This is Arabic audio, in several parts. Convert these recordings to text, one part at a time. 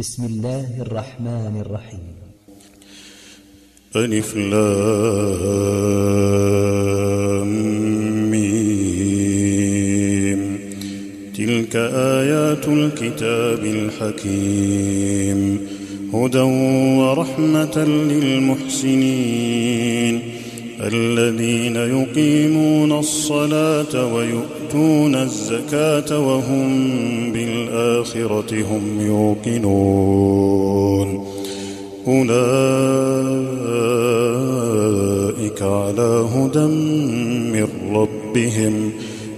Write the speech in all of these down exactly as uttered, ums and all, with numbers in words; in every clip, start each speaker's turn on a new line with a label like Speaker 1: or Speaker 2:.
Speaker 1: بسم الله الرحمن الرحيم.
Speaker 2: ألف لام ميم. تلك آيات الكتاب الحكيم هدى ورحمة للمحسنين الذين يقيمون الصلاة ويؤتون الزكاة وهم بالآخرة هم يوقنون أولئك على هدى من ربهم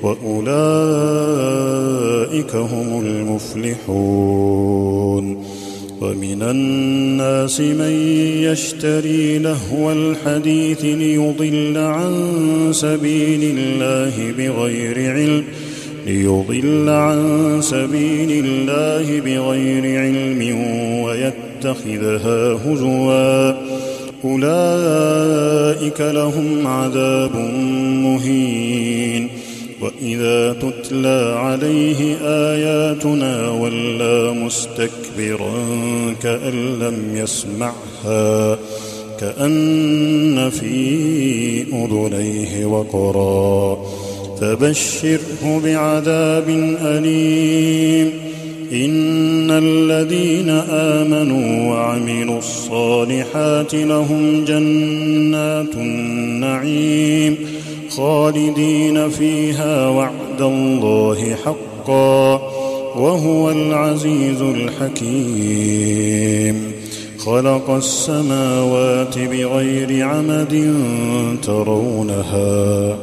Speaker 2: وأولئك هم المفلحون. ومن الناس من يشتري لهو الحديث ليضل عن سبيل الله بغير علم ليضل عن سبيل الله بغير علم ويتخذها هزوا أولئك لهم عذاب مهين. وإذا تتلى عليه آياتنا ولى مستكبرا كأن لم يسمعها كأن في أذنيه وقرا فبشره بعذاب أليم. إن الذين آمنوا وعملوا الصالحات لهم جنات النعيم خالدين فيها وعد الله حقا وهو العزيز الحكيم. خلق السماوات بغير عمد ترونها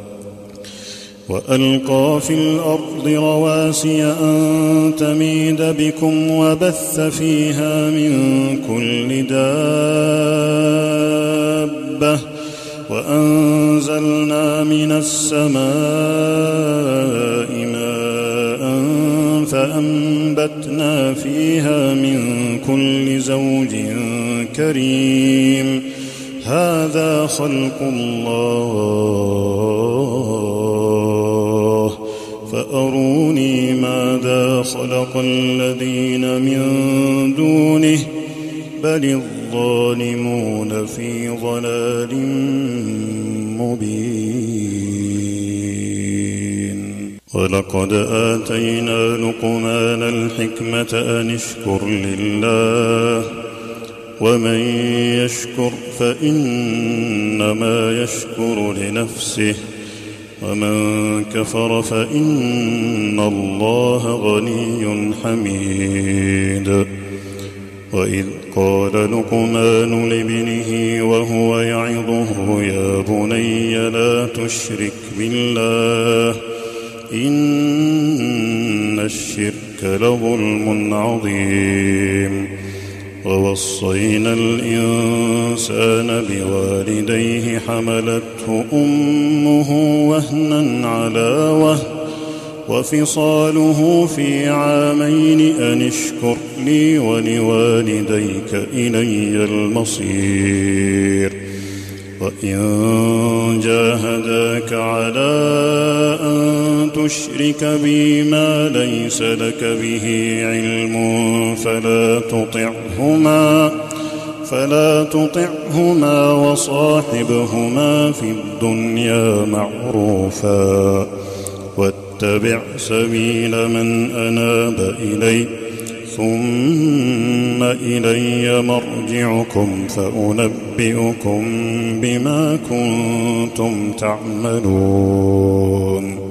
Speaker 2: وألقى في الأرض رواسي أن تميد بكم وبث فيها من كل دابة وأنزلنا من السماء ماء فأنبتنا فيها من كل زوج كريم. هذا خلق الله فأروني ماذا خلق الذين من دونه بل الظالمون في ضلال مبين. ولقد آتينا لقمان الحكمة أن اشكر لله ومن يشكر فإنما يشكر لنفسه ومن كفر فإن الله غني حميد. وإذ قال لقمان لابنه وهو يعظه يا بني لا تشرك بالله إن الشرك لظلم عظيم. ووصينا الإنسان بوالديه حملته أمه وهنا على وهن وفصاله في عامين أن اشكر لي ولوالديك إلي المصير. وإن جاهداك على أن تشرك بي ما ليس لك به علم فلا تطعهما فلا تطعهما وصاحبهما في الدنيا معروفا واتبع سبيل من أناب إلي ثم إلي مرجعكم فأنبئكم بما كنتم تعملون.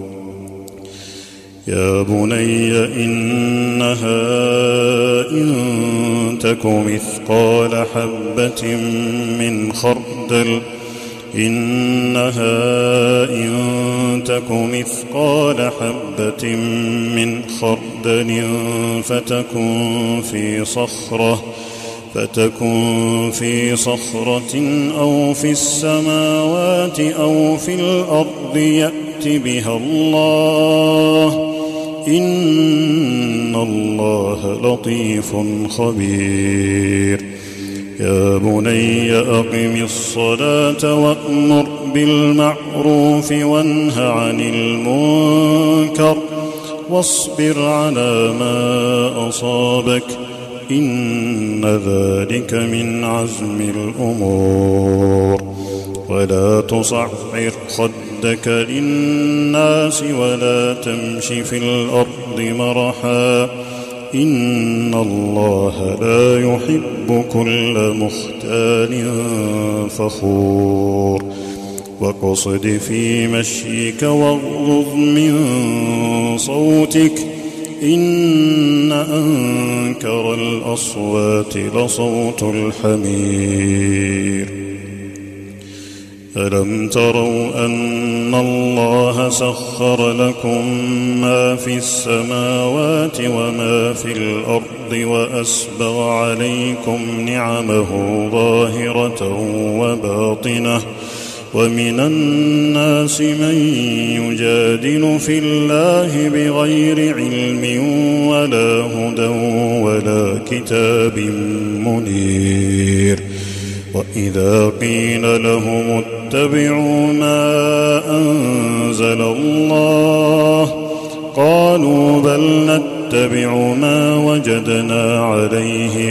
Speaker 2: يا بني إنها إن تك مثقال حبة من خردل إنها إن تك مثقال حبة من خردل فتكن في صخرة فتكن في صخرة أو في السماوات أو في الأرض يأت بها الله إن الله لطيف خبير. يا بني أقم الصلاة وأمر بالمعروف وانه عن المنكر واصبر على ما أصابك إن ذلك من عزم الأمور. ولا تصعر خدك للناس ولا تمش في الأرض مرحا إن الله لا يحب كل مختال فخور. واقصد في مشيك واغضض من صوتك إن أنكر الأصوات لصوت الحمير. ألم تروا أن الله سخر لكم ما في السماوات وما في الأرض وأسبغ عليكم نعمه ظاهرة وباطنة ومن الناس من يجادل في الله بغير علم ولا هدى ولا كتاب منير. وإذا قيل لهم اتبعوا ما أنزل الله قالوا بل نتبع ما وجدنا عليه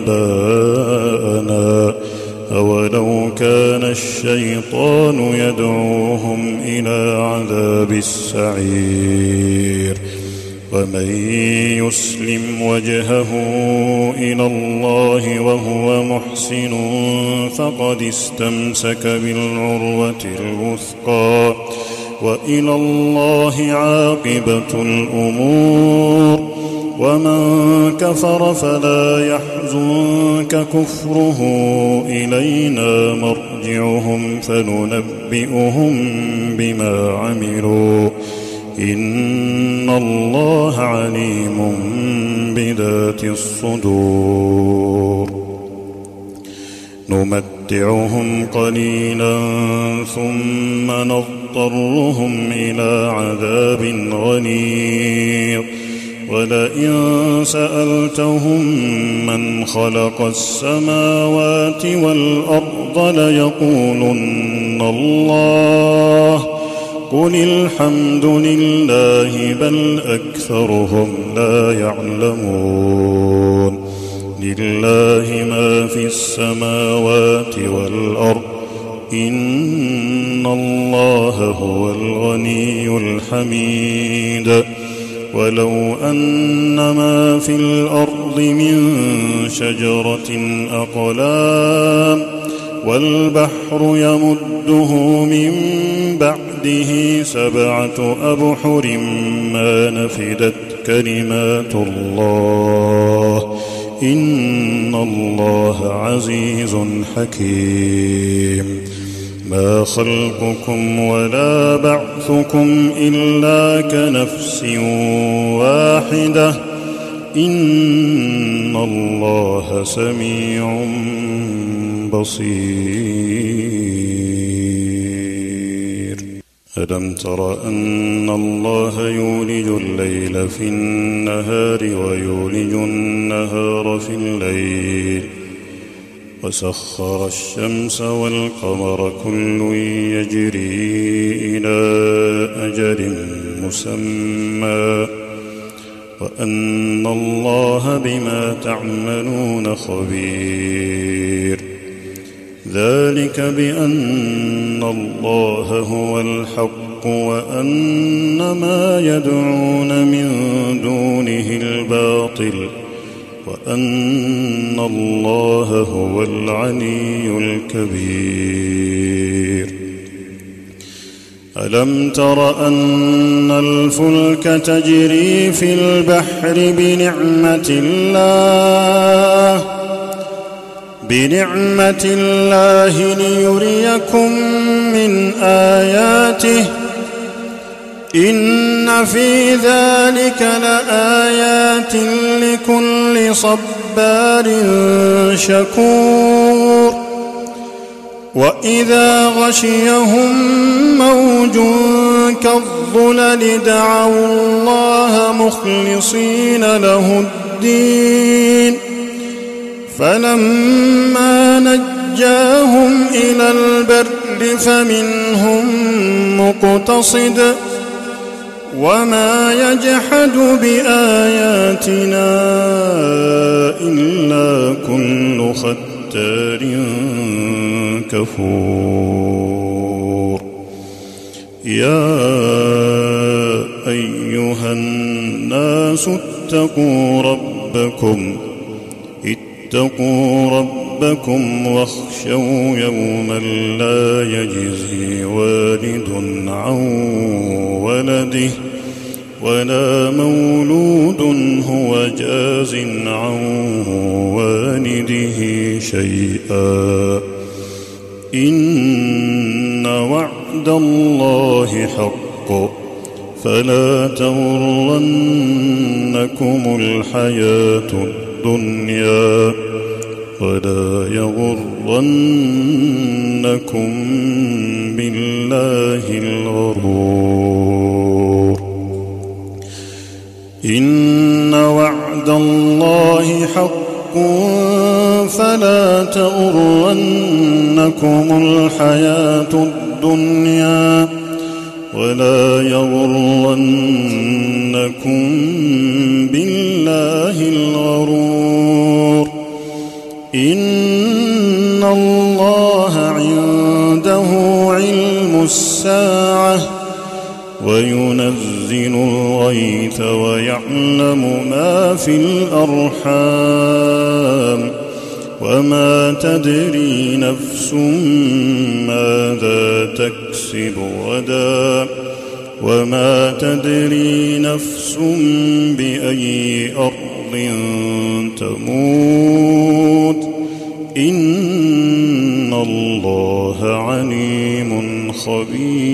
Speaker 2: آباءنا أولو كان الشيطان يدعوهم إلى عذاب السعير. ومن يسلم وجهه إلى الله وهو محسن فقد استمسك بالعروة الوثقى وإلى الله عاقبة الأمور. ومن كفر فلا يحزنك كفره إلينا مرجعهم فننبئهم بما عملوا إن الله عليم بذات الصدور. نمتعهم قليلا ثم نضطرهم إلى عذاب غليظ. ولئن سألتهم من خلق السماوات والأرض ليقولن الله قل الحمد لله بل أكثرهم لا يعلمون. لله ما في السماوات والأرض إن الله هو الغني الحميد. ولو أن ما في الأرض من شجرة أقلام والبحر يمده من بعده سبعة أبحر ما نفدت كلمات الله إن الله عزيز حكيم. ما خلقكم ولا بعثكم إلا كنفس واحدة إن الله سميع بصير. ألم تر أن الله يولج الليل في النهار ويولج النهار في الليل وسخر الشمس والقمر كل يجري إلى أجل مسمى وأن الله بما تعملون خبير. ذلك بأن الله هو الحق وأن ما يدعون من دونه الباطل وأن الله هو العلي الكبير. ألم تر أن الفلك تجري في البحر بنعمة الله بنعمة الله ليريكم من آياته إن في ذلك لآيات لكل صبار شكور. وإذا غشيهم موج كالظلل دعوا الله مخلصين له الدين فلما نجاهم إلى البر فمنهم مقتصد وما يجحد بآياتنا إلا كل ختار كفور يا أيها الناس اتقوا ربكم اتقوا ربكم واخشوا يوما لا يجزي والد عن ولده ولا مولود هو جاز عن والده شيئا إن وعد الله حق فلا تغرنكم الحياة الدنيا ولا يغرنكم بالله الغرور إن وعد الله حق فلا تغرنكم الحياة الدنيا ولا يغرنكم بالله الغرور إن الله عنده علم الساعة وينزل الغيث ويعلم ما في الأرحام وما تدري نفس ماذا تكسب غدا وما تدري نفس بأي أرض تموت إن الله عليم خبير